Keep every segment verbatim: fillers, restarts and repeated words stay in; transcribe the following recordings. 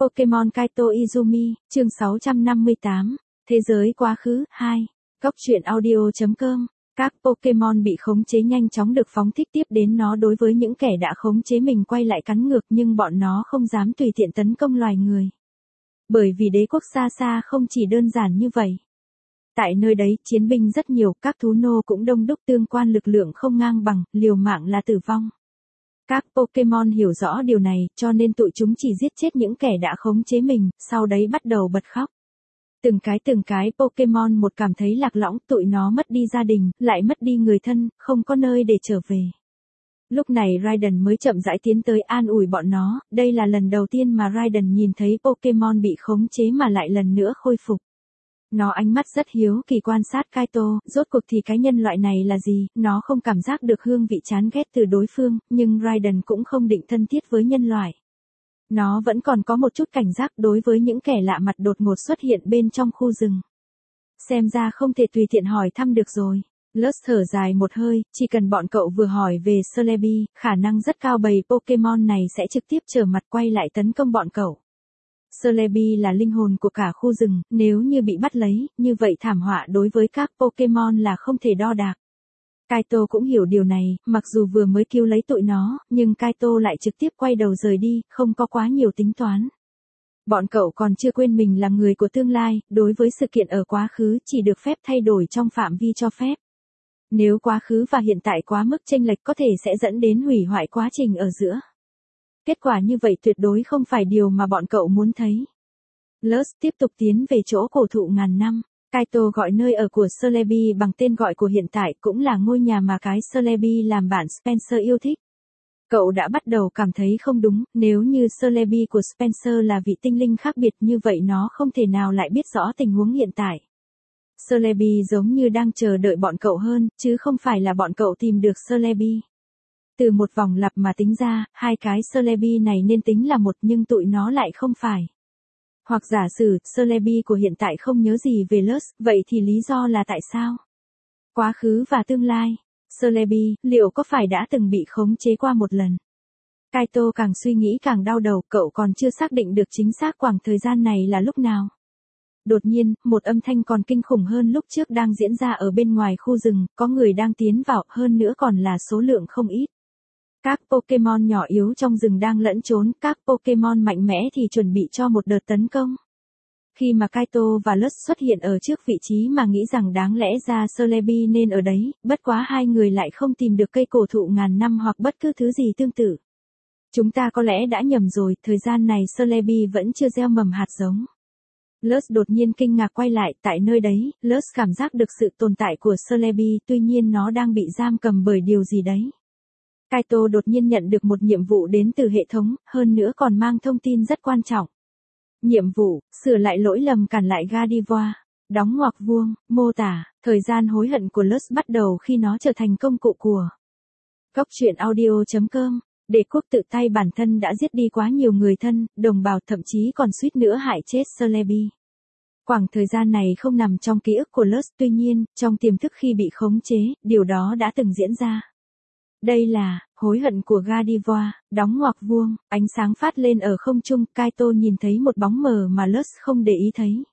Pokemon Kaito Izumi, chương sáu trăm năm mươi tám, Thế giới quá khứ, hai. Góc truyện audio.com. Các Pokemon bị khống chế nhanh chóng được phóng thích tiếp đến nó đối với những kẻ đã khống chế mình quay lại cắn ngược, nhưng bọn nó không dám tùy tiện tấn công loài người. Bởi vì đế quốc xa xa không chỉ đơn giản như vậy. Tại nơi đấy, chiến binh rất nhiều, các thú nô cũng đông đúc, tương quan lực lượng không ngang bằng, liều mạng là tử vong. Các Pokemon hiểu rõ điều này, cho nên tụi chúng chỉ giết chết những kẻ đã khống chế mình, sau đấy bắt đầu bật khóc. Từng cái từng cái Pokemon một cảm thấy lạc lõng, tụi nó mất đi gia đình, lại mất đi người thân, không có nơi để trở về. Lúc này Raiden mới chậm rãi tiến tới an ủi bọn nó, đây là lần đầu tiên mà Raiden nhìn thấy Pokemon bị khống chế mà lại lần nữa khôi phục. Nó ánh mắt rất hiếu kỳ quan sát Kaito, rốt cuộc thì cái nhân loại này là gì, nó không cảm giác được hương vị chán ghét từ đối phương, nhưng Raiden cũng không định thân thiết với nhân loại. Nó vẫn còn có một chút cảnh giác đối với những kẻ lạ mặt đột ngột xuất hiện bên trong khu rừng. Xem ra không thể tùy tiện hỏi thăm được rồi. Lus thở dài một hơi, chỉ cần bọn cậu vừa hỏi về Celebi, khả năng rất cao bầy Pokemon này sẽ trực tiếp trở mặt quay lại tấn công bọn cậu. Celebi là linh hồn của cả khu rừng, nếu như bị bắt lấy, như vậy thảm họa đối với các Pokemon là không thể đo đạc. Kaito cũng hiểu điều này, mặc dù vừa mới cứu lấy tụi nó, nhưng Kaito lại trực tiếp quay đầu rời đi, không có quá nhiều tính toán. Bọn cậu còn chưa quên mình là người của tương lai, đối với sự kiện ở quá khứ chỉ được phép thay đổi trong phạm vi cho phép. Nếu quá khứ và hiện tại quá mức chênh lệch có thể sẽ dẫn đến hủy hoại quá trình ở giữa. Kết quả như vậy tuyệt đối không phải điều mà bọn cậu muốn thấy. Lus tiếp tục tiến về chỗ cổ thụ ngàn năm. Kaito gọi nơi ở của Celebi bằng tên gọi của hiện tại, cũng là ngôi nhà mà cái Celebi làm bạn Spencer yêu thích. Cậu đã bắt đầu cảm thấy không đúng, nếu như Celebi của Spencer là vị tinh linh khác biệt như vậy nó không thể nào lại biết rõ tình huống hiện tại. Celebi giống như đang chờ đợi bọn cậu hơn, chứ không phải là bọn cậu tìm được Celebi. Từ một vòng lặp mà tính ra, hai cái Celebi này nên tính là một nhưng tụi nó lại không phải. Hoặc giả sử, Celebi của hiện tại không nhớ gì về Lus, vậy thì lý do là tại sao? Quá khứ và tương lai. Celebi, liệu có phải đã từng bị khống chế qua một lần? Kaito càng suy nghĩ càng đau đầu, cậu còn chưa xác định được chính xác khoảng thời gian này là lúc nào. Đột nhiên, một âm thanh còn kinh khủng hơn lúc trước đang diễn ra ở bên ngoài khu rừng, có người đang tiến vào, hơn nữa còn là số lượng không ít. Các Pokemon nhỏ yếu trong rừng đang lẫn trốn, các Pokemon mạnh mẽ thì chuẩn bị cho một đợt tấn công. Khi mà Kaito và Lus xuất hiện ở trước vị trí mà nghĩ rằng đáng lẽ ra Celebi nên ở đấy, bất quá hai người lại không tìm được cây cổ thụ ngàn năm hoặc bất cứ thứ gì tương tự. Chúng ta có lẽ đã nhầm rồi, thời gian này Celebi vẫn chưa gieo mầm hạt giống. Lus đột nhiên kinh ngạc quay lại, tại nơi đấy, Lus cảm giác được sự tồn tại của Celebi, tuy nhiên nó đang bị giam cầm bởi điều gì đấy. Kaito đột nhiên nhận được một nhiệm vụ đến từ hệ thống, hơn nữa còn mang thông tin rất quan trọng. Nhiệm vụ, sửa lại lỗi lầm cản lại Gardevoir. Đóng ngoặc vuông, mô tả, thời gian hối hận của Lus bắt đầu khi nó trở thành công cụ của Góc truyện audio.com. Đế quốc tự tay bản thân đã giết đi quá nhiều người thân, đồng bào, thậm chí còn suýt nữa hại chết Celebi. Khoảng thời gian này không nằm trong ký ức của Lus, tuy nhiên, trong tiềm thức khi bị khống chế, điều đó đã từng diễn ra. Đây là hối hận của Gardevoir, đóng ngoặc vuông, ánh sáng phát lên ở không trung, Kaito nhìn thấy một bóng mờ mà Lus không để ý thấy.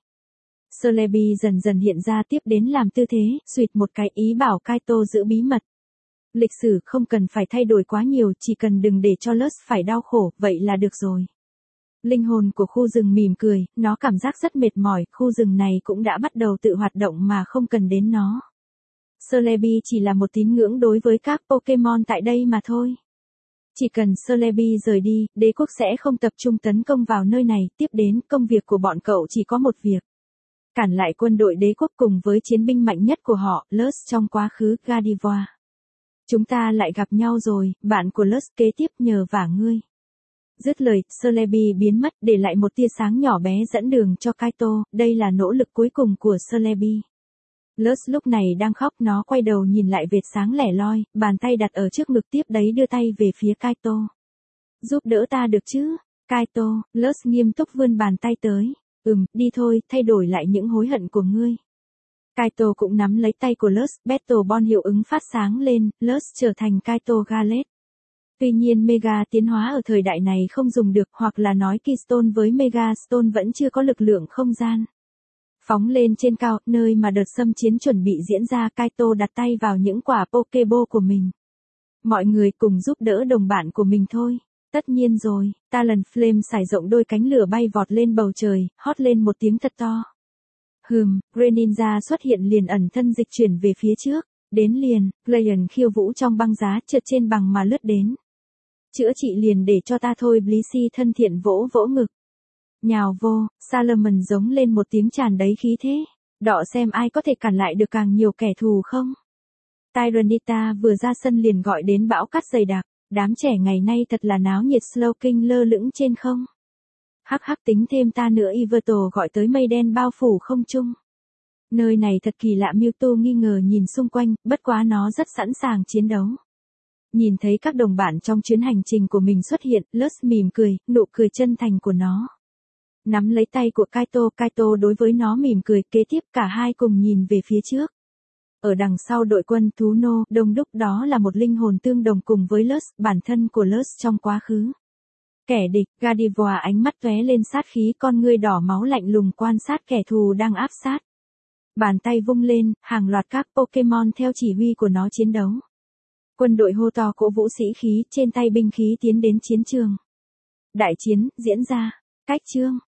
Celebi dần dần hiện ra tiếp đến làm tư thế, xuyệt một cái ý bảo Kaito giữ bí mật. Lịch sử không cần phải thay đổi quá nhiều, chỉ cần đừng để cho Lus phải đau khổ, vậy là được rồi. Linh hồn của khu rừng mỉm cười, nó cảm giác rất mệt mỏi, khu rừng này cũng đã bắt đầu tự hoạt động mà không cần đến nó. Celebi chỉ là một tín ngưỡng đối với các Pokemon tại đây mà thôi. Chỉ cần Celebi rời đi, đế quốc sẽ không tập trung tấn công vào nơi này, tiếp đến công việc của bọn cậu chỉ có một việc. Cản lại quân đội đế quốc cùng với chiến binh mạnh nhất của họ, Lus trong quá khứ, Gardevoir. Chúng ta lại gặp nhau rồi, bạn của Lus kế tiếp nhờ vả ngươi. Dứt lời, Celebi biến mất để lại một tia sáng nhỏ bé dẫn đường cho Kaito, đây là nỗ lực cuối cùng của Celebi. Lus lúc này đang khóc, nó quay đầu nhìn lại vệt sáng lẻ loi, bàn tay đặt ở trước ngực tiếp đấy đưa tay về phía Kaito. Giúp đỡ ta được chứ? Kaito, Lus nghiêm túc vươn bàn tay tới. Ừm, đi thôi, thay đổi lại những hối hận của ngươi. Kaito cũng nắm lấy tay của Lus, Battle Bond hiệu ứng phát sáng lên, Lus trở thành Kaito Gallet. Tuy nhiên Mega tiến hóa ở thời đại này không dùng được, hoặc là nói Keystone với Mega Stone vẫn chưa có lực lượng không gian. Phóng lên trên cao, nơi mà đợt xâm chiến chuẩn bị diễn ra, Kaito đặt tay vào những quả Pokeball của mình. Mọi người cùng giúp đỡ đồng bạn của mình thôi. Tất nhiên rồi, Talonflame xải rộng đôi cánh lửa bay vọt lên bầu trời, hót lên một tiếng thật to. Hừm, Greninja xuất hiện liền ẩn thân dịch chuyển về phía trước. Đến liền, Glacian khiêu vũ trong băng giá trượt trên bằng mà lướt đến. Chữa trị liền để cho ta thôi, Blissey thân thiện vỗ vỗ ngực. Nhào vô, Salomon giống lên một tiếng tràn đầy khí thế. Đọ xem ai có thể cản lại được càng nhiều kẻ thù không. Tyranitar vừa ra sân liền gọi đến bão cát dày đặc. Đám trẻ ngày nay thật là náo nhiệt, Slowking lơ lửng trên không. Hắc hắc, tính thêm ta nữa, Yveltal gọi tới mây đen bao phủ không trung. Nơi này thật kỳ lạ, Mewtwo nghi ngờ nhìn xung quanh, bất quá nó rất sẵn sàng chiến đấu. Nhìn thấy các đồng bạn trong chuyến hành trình của mình xuất hiện, Lus mỉm cười, nụ cười chân thành của nó. Nắm lấy tay của Kaito, Kaito đối với nó mỉm cười, kế tiếp cả hai cùng nhìn về phía trước. Ở đằng sau đội quân thú nô, đông đúc đó là một linh hồn tương đồng cùng với Lus, bản thân của Lus trong quá khứ. Kẻ địch, Gardevoir ánh mắt tóe lên sát khí, con ngươi đỏ máu lạnh lùng quan sát kẻ thù đang áp sát. Bàn tay vung lên, hàng loạt các Pokemon theo chỉ huy của nó chiến đấu. Quân đội hô to cổ vũ sĩ khí, trên tay binh khí tiến đến chiến trường. Đại chiến, diễn ra. Cách chương.